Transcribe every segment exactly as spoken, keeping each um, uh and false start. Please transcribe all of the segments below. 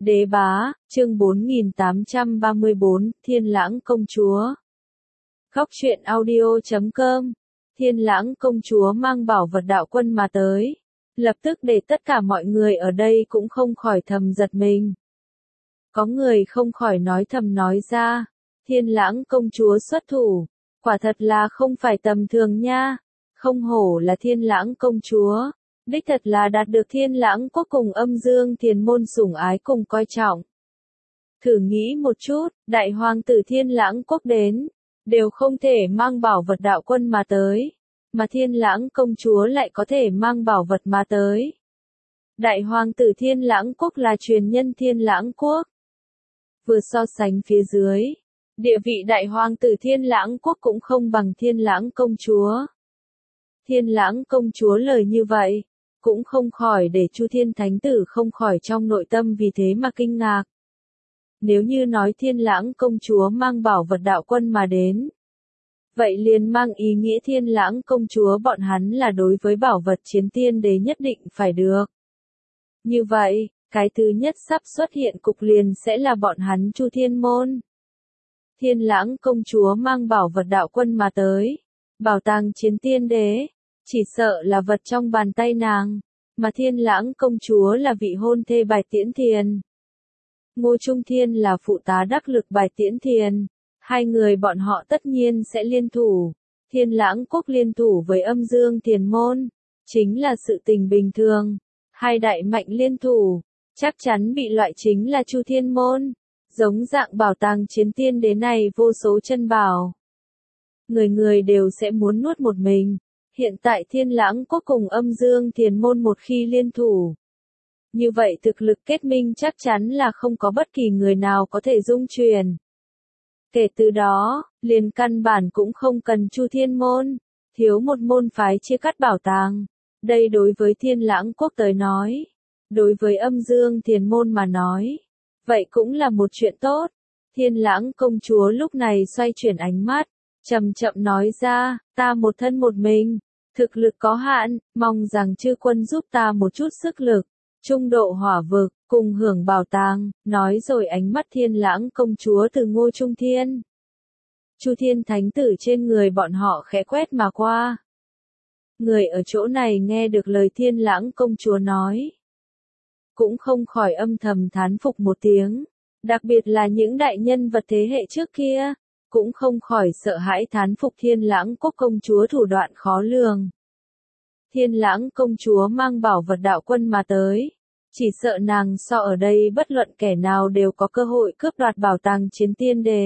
Đế bá, chương bốn nghìn tám trăm ba mươi bốn, Thiên Lãng Công Chúa. Góc truyện audio chấm com. Thiên Lãng Công Chúa mang bảo vật đạo quân mà tới. Lập tức để tất cả mọi người ở đây cũng không khỏi thầm giật mình. Có người không khỏi nói thầm nói ra. Thiên Lãng Công Chúa xuất thủ. Quả thật là không phải tầm thường nha. Không hổ là Thiên Lãng Công Chúa. Đích thật là đạt được Thiên Lãng Quốc cùng Âm Dương Thiền môn sủng ái cùng coi trọng. Thử nghĩ một chút, đại hoàng tử Thiên Lãng Quốc đến, đều không thể mang bảo vật đạo quân mà tới, mà Thiên Lãng Công Chúa lại có thể mang bảo vật mà tới. Đại hoàng tử Thiên Lãng Quốc là truyền nhân Thiên Lãng Quốc. Vừa so sánh phía dưới, địa vị đại hoàng tử Thiên Lãng Quốc cũng không bằng Thiên Lãng Công Chúa. Thiên Lãng Công Chúa lời như vậy, cũng không khỏi để Chu Thiên Thánh Tử không khỏi trong nội tâm vì thế mà kinh ngạc. Nếu như nói Thiên Lãng Công Chúa mang bảo vật đạo quân mà đến, vậy liền mang ý nghĩa Thiên Lãng Công Chúa bọn hắn là đối với bảo vật chiến tiên đế nhất định phải được. Như vậy, cái thứ nhất sắp xuất hiện cục liền sẽ là bọn hắn Chu Thiên môn. Thiên Lãng Công Chúa mang bảo vật đạo quân mà tới, bảo tàng chiến tiên đế, chỉ sợ là vật trong bàn tay nàng, mà Thiên Lãng Công Chúa là vị hôn thê Bạch Tiễn Thiền. Ngô Trung Thiên là phụ tá đắc lực Bạch Tiễn Thiền, hai người bọn họ tất nhiên sẽ liên thủ. Thiên Lãng Quốc liên thủ với Âm Dương Thiền môn, chính là sự tình bình thường. Hai đại mạnh liên thủ, chắc chắn bị loại chính là Chu Thiên môn. Giống dạng bảo tàng chiến tiên đế này vô số chân bảo, người người đều sẽ muốn nuốt một mình. Hiện tại Thiên Lãng Quốc cùng Âm Dương Thiền môn một khi liên thủ, như vậy thực lực kết minh chắc chắn là không có bất kỳ người nào có thể dung truyền. Kể từ đó, liền căn bản cũng không cần Chu Thiên môn, thiếu một môn phái chia cắt bảo tàng. Đây đối với Thiên Lãng Quốc tới nói, đối với Âm Dương Thiền môn mà nói, vậy cũng là một chuyện tốt. Thiên Lãng Công Chúa lúc này xoay chuyển ánh mắt, chậm chậm nói ra, ta một thân một mình, thực lực có hạn, mong rằng chư quân giúp ta một chút sức lực, trung độ hỏa vực, cùng hưởng bảo tàng, nói rồi ánh mắt Thiên Lãng Công Chúa từ Ngô Trung Thiên, Chu Thiên Thánh Tử trên người bọn họ khẽ quét mà qua. Người ở chỗ này nghe được lời Thiên Lãng Công Chúa nói, cũng không khỏi âm thầm thán phục một tiếng, đặc biệt là những đại nhân vật thế hệ trước kia, cũng không khỏi sợ hãi thán phục Thiên Lãng Quốc Công Chúa thủ đoạn khó lường. Thiên Lãng Công Chúa mang bảo vật đạo quân mà tới, chỉ sợ nàng so ở đây bất luận kẻ nào đều có cơ hội cướp đoạt bảo tàng chiến tiên đế.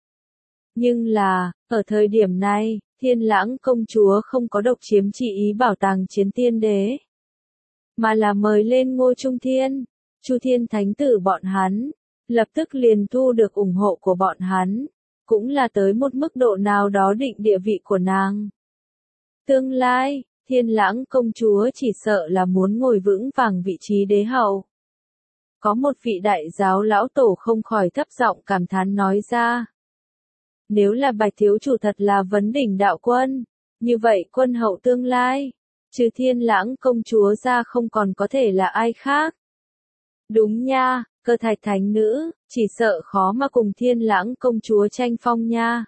Nhưng là, ở thời điểm này, Thiên Lãng Công Chúa không có độc chiếm chỉ ý bảo tàng chiến tiên đế, mà là mời lên Ngô Trung Thiên, Chu Thiên Thánh Tử bọn hắn, lập tức liền thu được ủng hộ của bọn hắn, cũng là tới một mức độ nào đó định địa vị của nàng. Tương lai, Thiên Lãng Công Chúa chỉ sợ là muốn ngồi vững vàng vị trí đế hậu. Có một vị đại giáo lão tổ không khỏi thấp giọng cảm thán nói ra. Nếu là Bạch thiếu chủ thật là vấn đỉnh đạo quân, như vậy quân hậu tương lai, trừ Thiên Lãng Công Chúa ra không còn có thể là ai khác. Đúng nha, Cơ Thạch Thánh Nữ, chỉ sợ khó mà cùng Thiên Lãng Công Chúa tranh phong nha.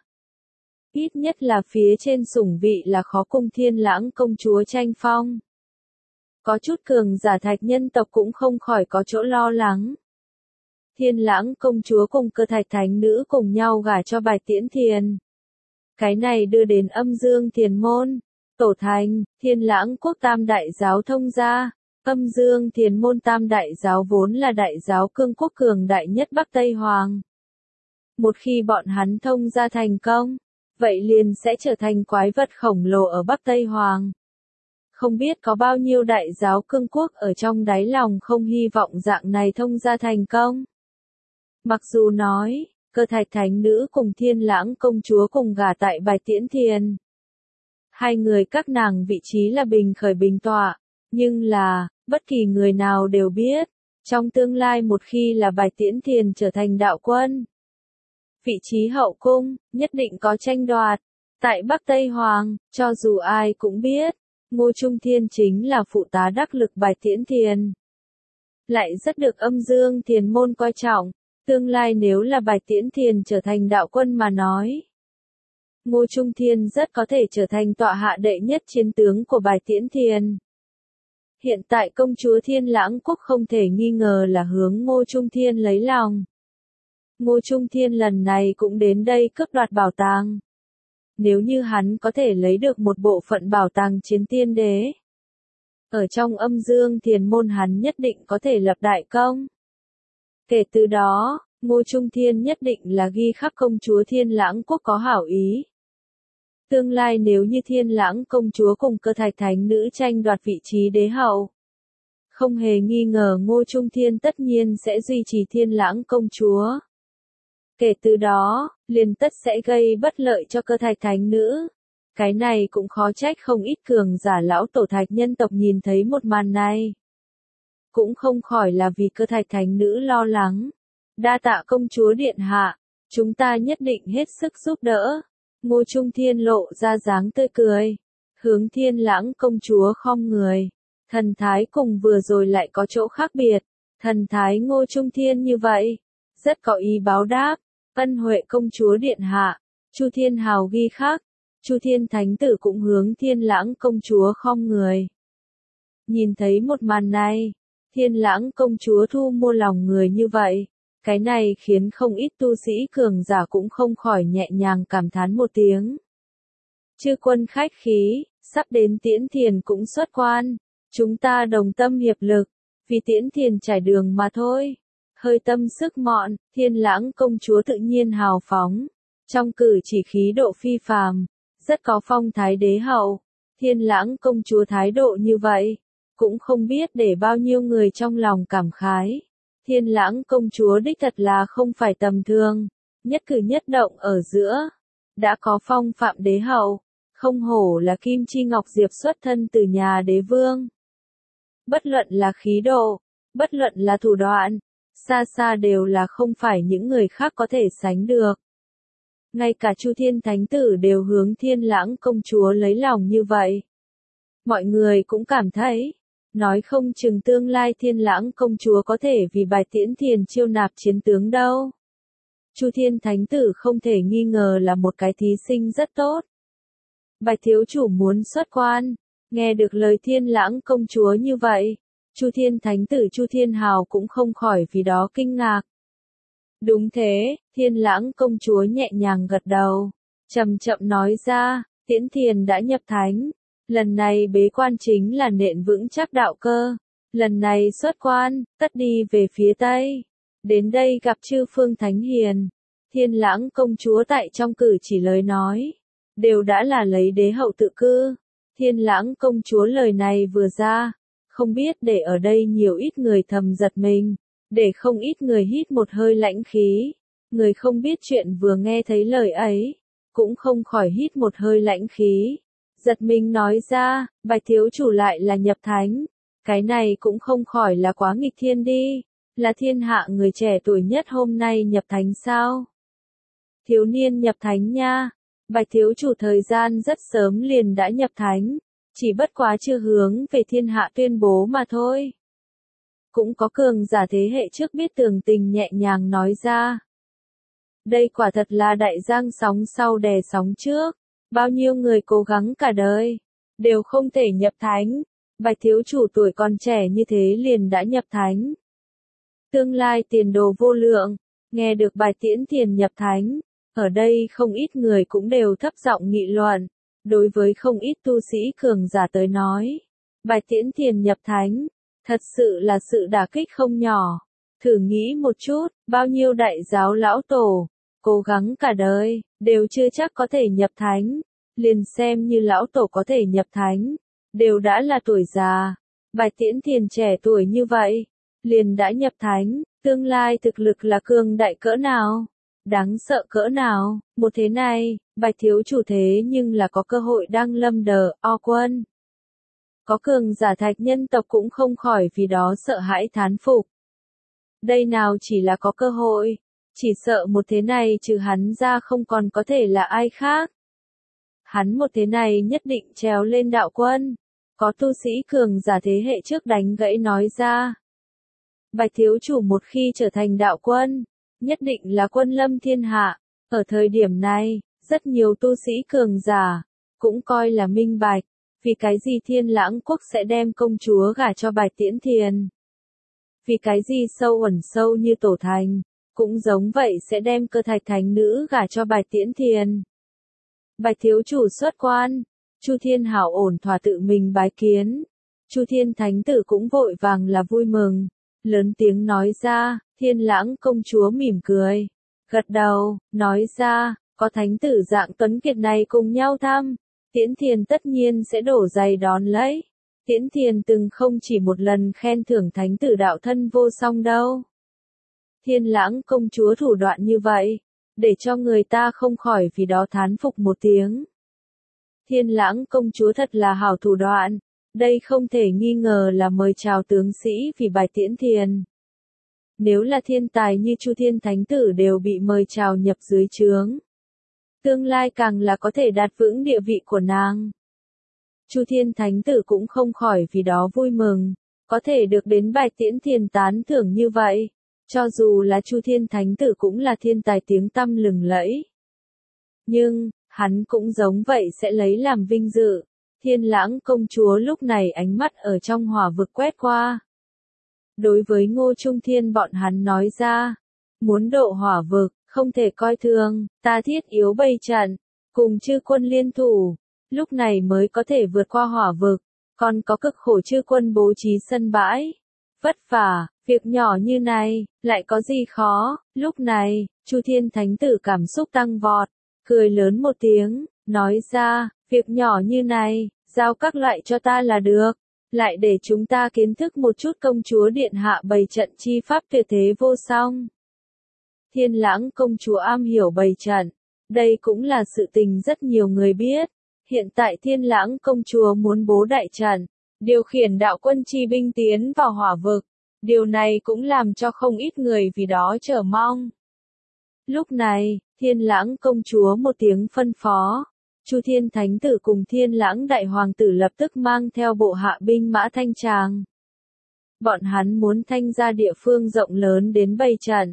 Ít nhất là phía trên sủng vị là khó cùng Thiên Lãng Công Chúa tranh phong. Có chút cường giả thạch nhân tộc cũng không khỏi có chỗ lo lắng. Thiên Lãng Công Chúa cùng Cơ Thạch Thánh Nữ cùng nhau gả cho Bạch Tiễn Thiền. Cái này đưa đến Âm Dương Thiền môn, tổ thành, Thiên Lãng Quốc tam đại giáo thông gia. Âm Dương Thiền môn tam đại giáo vốn là đại giáo cương quốc cường đại nhất Bắc Tây Hoàng. Một khi bọn hắn thông gia thành công, vậy liền sẽ trở thành quái vật khổng lồ ở Bắc Tây Hoàng. Không biết có bao nhiêu đại giáo cương quốc ở trong đáy lòng không hy vọng dạng này thông gia thành công. Mặc dù nói, Cơ Thạch Thánh Nữ cùng Thiên Lãng Công Chúa cùng gả tại Bạch Tiễn Thiền. Hai người các nàng vị trí là bình khởi bình tọa, nhưng là, bất kỳ người nào đều biết, trong tương lai một khi là Bạch Tiễn Thiền trở thành đạo quân, vị trí hậu cung, nhất định có tranh đoạt. Tại Bắc Tây Hoàng, cho dù ai cũng biết, Ngô Trung Thiên chính là phụ tá đắc lực Bạch Tiễn Thiền. lại rất được âm dương thiền môn coi trọng. Tương lai nếu là Bạch Tiễn Thiền trở thành đạo quân mà nói, Ngô Trung Thiên rất có thể trở thành tọa hạ đệ nhất chiến tướng của Bạch Tiễn Thiền. Hiện tại công chúa Thiên Lãng Quốc không thể nghi ngờ là hướng Ngô Trung Thiên lấy lòng. Ngô Trung Thiên lần này cũng đến đây cướp đoạt bảo tàng. Nếu như hắn có thể lấy được một bộ phận bảo tàng chiến tiên đế, ở trong âm dương thiền môn hắn nhất định có thể lập đại công. Kể từ đó, Ngô Trung Thiên nhất định là ghi khắc công chúa Thiên Lãng Quốc có hảo ý. Tương lai nếu như Thiên Lãng công chúa cùng Cơ Thạch Thánh nữ tranh đoạt vị trí đế hậu, không hề nghi ngờ Ngô Trung Thiên tất nhiên sẽ duy trì Thiên Lãng công chúa. Kể từ đó, liền tất sẽ gây bất lợi cho Cơ Thạch Thánh nữ. Cái này cũng khó trách không ít cường giả lão tổ Thạch nhân tộc nhìn thấy một màn này. Cũng không khỏi là vì Cơ Thạch Thánh nữ lo lắng. Đa tạ công chúa điện hạ, chúng ta nhất định hết sức giúp đỡ. Ngô Trung Thiên lộ ra dáng tươi cười, hướng Thiên Lãng công chúa khom người. Thần thái cùng vừa rồi lại có chỗ khác biệt. Thần thái Ngô Trung Thiên như vậy, rất có ý báo đáp. Ân huệ công chúa điện hạ, Chu Thiên Hào ghi khắc. Chu Thiên Thánh tử cũng hướng Thiên Lãng công chúa khom người. Nhìn thấy một màn này, Thiên Lãng công chúa thu mua lòng người như vậy, cái này khiến không ít tu sĩ cường giả cũng không khỏi nhẹ nhàng cảm thán một tiếng. Chư quân khách khí, sắp đến Tiễn Thiền cũng xuất quan, chúng ta đồng tâm hiệp lực, vì Tiễn Thiền trải đường mà thôi. Hơi tâm sức mọn, Thiên Lãng công chúa tự nhiên hào phóng, trong cử chỉ khí độ phi phàm, rất có phong thái đế hậu. Thiên Lãng công chúa thái độ như vậy, cũng không biết để bao nhiêu người trong lòng cảm khái. Thiên Lãng công chúa đích thật là không phải tầm thường, nhất cử nhất động ở giữa, đã có phong phạm đế hậu, không hổ là Kim Chi Ngọc Diệp xuất thân từ nhà đế vương. Bất luận là khí độ, bất luận là thủ đoạn, xa xa đều là không phải những người khác có thể sánh được. Ngay cả Chu Thiên Thánh tử đều hướng Thiên Lãng công chúa lấy lòng như vậy. Mọi người cũng cảm thấy, nói không chừng tương lai Thiên Lãng công chúa có thể vì Bạch Tiễn Thiền chiêu nạp chiến tướng đâu. Chu Thiên Thánh tử không thể nghi ngờ là một cái thí sinh rất tốt. Bạch thiếu chủ muốn xuất quan, nghe được lời Thiên Lãng công chúa như vậy, Chu Thiên Thánh tử Chu Thiên Hào cũng không khỏi vì đó kinh ngạc. Đúng thế, Thiên Lãng công chúa nhẹ nhàng gật đầu, chậm chậm nói ra, Tiễn Thiền đã nhập thánh, lần này bế quan chính là nện vững chắc đạo cơ, lần này xuất quan, tất đi về phía Tây, đến đây gặp chư phương Thánh Hiền. Thiên Lãng công chúa tại trong cử chỉ lời nói, đều đã là lấy đế hậu tự cư. Thiên Lãng công chúa lời này vừa ra, không biết để ở đây nhiều ít người thầm giật mình, để không ít người hít một hơi lãnh khí. Người không biết chuyện vừa nghe thấy lời ấy, cũng không khỏi hít một hơi lãnh khí. Giật mình nói ra, Bạch thiếu chủ lại là nhập thánh. Cái này cũng không khỏi là quá nghịch thiên đi, là thiên hạ người trẻ tuổi nhất hôm nay nhập thánh sao? Thiếu niên nhập thánh nha, Bạch thiếu chủ thời gian rất sớm liền đã nhập thánh, chỉ bất quá chưa hướng về thiên hạ tuyên bố mà thôi. Cũng có cường giả thế hệ trước biết tường tình nhẹ nhàng nói ra. Đây quả thật là đại giang sóng sau đè sóng trước, bao nhiêu người cố gắng cả đời, đều không thể nhập thánh, Bạch thiếu chủ tuổi còn trẻ như thế liền đã nhập thánh. Tương lai tiền đồ vô lượng, nghe được Bạch Tiễn Thiền nhập thánh, ở đây không ít người cũng đều thấp giọng nghị luận, đối với không ít tu sĩ cường giả tới nói, Bạch Tiễn Thiền nhập thánh, thật sự là sự đả kích không nhỏ. Thử nghĩ một chút, bao nhiêu đại giáo lão tổ, cố gắng cả đời, đều chưa chắc có thể nhập thánh, liền xem như lão tổ có thể nhập thánh, đều đã là tuổi già. Bạch Tiễn Thiền trẻ tuổi như vậy, liền đã nhập thánh, tương lai thực lực là cường đại cỡ nào, đáng sợ cỡ nào. Một thế này, Bạch thiếu chủ thế nhưng là có cơ hội đăng lâm đờ o quân. Có cường giả Thạch nhân tộc cũng không khỏi vì đó sợ hãi thán phục. Đây nào chỉ là có cơ hội, chỉ sợ một thế này trừ hắn ra không còn có thể là ai khác. Hắn một thế này nhất định trèo lên đạo quân. Có tu sĩ cường giả thế hệ trước đánh gãy nói ra. Bạch thiếu chủ một khi trở thành đạo quân, nhất định là quân lâm thiên hạ. Ở thời điểm này, rất nhiều tu sĩ cường giả, cũng coi là minh bạch, vì cái gì Thiên Lãng Quốc sẽ đem công chúa gả cho Bạch Tiễn Thiền. Vì cái gì sâu ẩn sâu như Tổ Thành, cũng giống vậy sẽ đem Cơ Thạch Thánh Nữ gả cho Bạch Tiễn Thiền. Bạch thiếu chủ xuất quan, Chu Thiên Hảo ổn thỏa tự mình bái kiến. Chu Thiên Thánh Tử cũng vội vàng là vui mừng, lớn tiếng nói ra. Thiên Lãng công chúa mỉm cười, gật đầu, nói ra, có thánh tử dạng tuấn kiệt này cùng nhau thăm, Tiễn Thiền tất nhiên sẽ đổ giày đón lấy. Tiễn Thiền từng không chỉ một lần khen thưởng thánh tử đạo thân vô song đâu. Thiên Lãng công chúa thủ đoạn như vậy, để cho người ta không khỏi vì đó thán phục một tiếng. Thiên Lãng công chúa thật là hảo thủ đoạn, đây không thể nghi ngờ là mời chào tướng sĩ vì bài Tiễn Thiền. Nếu là thiên tài như Chu Thiên Thánh Tử đều bị mời chào nhập dưới trướng, tương lai càng là có thể đạt vững địa vị của nàng. Chu Thiên Thánh Tử cũng không khỏi vì đó vui mừng, có thể được đến Bạch Tiễn Thiền tán thưởng như vậy, cho dù là Chu Thiên Thánh Tử cũng là thiên tài tiếng tăm lừng lẫy. Nhưng, hắn cũng giống vậy sẽ lấy làm vinh dự. Thiên Lãng công chúa lúc này ánh mắt ở trong hỏa vực quét qua. Đối với Ngô Trung Thiên bọn hắn nói ra, muốn độ hỏa vực, không thể coi thường, ta thiết yếu bày trận, cùng chư quân liên thủ, lúc này mới có thể vượt qua hỏa vực, còn có cực khổ chư quân bố trí sân bãi. Vất vả, việc nhỏ như này, lại có gì khó, lúc này, Chu Thiên Thánh Tử cảm xúc tăng vọt, cười lớn một tiếng, nói ra, việc nhỏ như này, giao các loại cho ta là được, lại để chúng ta kiến thức một chút công chúa điện hạ bày trận chi pháp tuyệt thế vô song. Thiên Lãng công chúa am hiểu bày trận, đây cũng là sự tình rất nhiều người biết. Hiện tại Thiên Lãng công chúa muốn bố đại trận, điều khiển đạo quân chi binh tiến vào hỏa vực, điều này cũng làm cho không ít người vì đó chờ mong. Lúc này, Thiên Lãng công chúa một tiếng phân phó, Chu Thiên Thánh Tử cùng Thiên Lãng đại hoàng tử lập tức mang theo bộ hạ binh mã thanh tràng. Bọn hắn muốn thanh ra địa phương rộng lớn đến bày trận.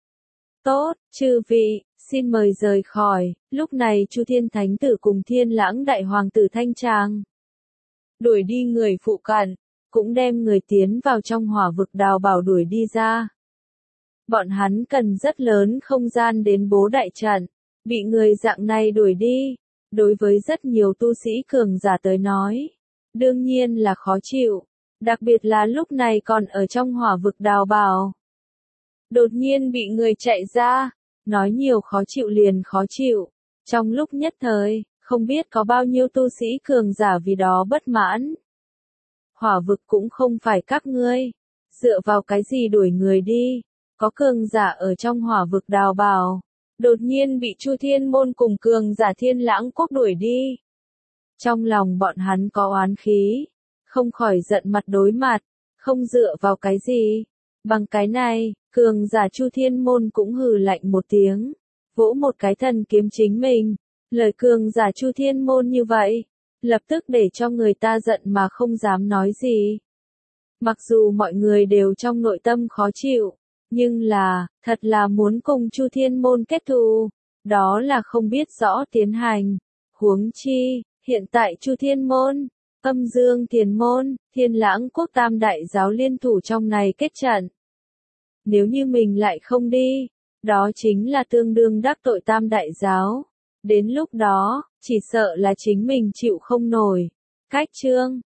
Tốt, chư vị, xin mời rời khỏi. Lúc này Chu Thiên Thánh Tử cùng Thiên Lãng đại hoàng tử thanh tràng, đuổi đi người phụ cận, cũng đem người tiến vào trong hỏa vực đào bảo đuổi đi ra. Bọn hắn cần rất lớn không gian đến bố đại trận, bị người dạng này đuổi đi, đối với rất nhiều tu sĩ cường giả tới nói, đương nhiên là khó chịu, đặc biệt là lúc này còn ở trong hỏa vực đào bảo. Đột nhiên bị người chạy ra, nói nhiều khó chịu liền khó chịu, trong lúc nhất thời, không biết có bao nhiêu tu sĩ cường giả vì đó bất mãn. Hỏa vực cũng không phải các ngươi, dựa vào cái gì đuổi người đi, có cường giả ở trong hỏa vực đào bảo, đột nhiên bị Chu Thiên môn cùng cường giả Thiên Lãng quốc đuổi đi. Trong lòng bọn hắn có oán khí, không khỏi giận mặt đối mặt, không dựa vào cái gì. Bằng cái này, cường giả Chu Thiên môn cũng hừ lạnh một tiếng, vỗ một cái thần kiếm chính mình. Lời cường giả Chu Thiên môn như vậy, lập tức để cho người ta giận mà không dám nói gì. Mặc dù mọi người đều trong nội tâm khó chịu, nhưng là, thật là muốn cùng Chu Thiên môn kết thù, đó là không biết rõ tiến hành. Huống chi, hiện tại Chu Thiên môn, Âm Dương Thiền môn, Thiên Lãng quốc tam đại giáo liên thủ trong này kết trận. Nếu như mình lại không đi, đó chính là tương đương đắc tội tam đại giáo. Đến lúc đó, chỉ sợ là chính mình chịu không nổi. Cách chương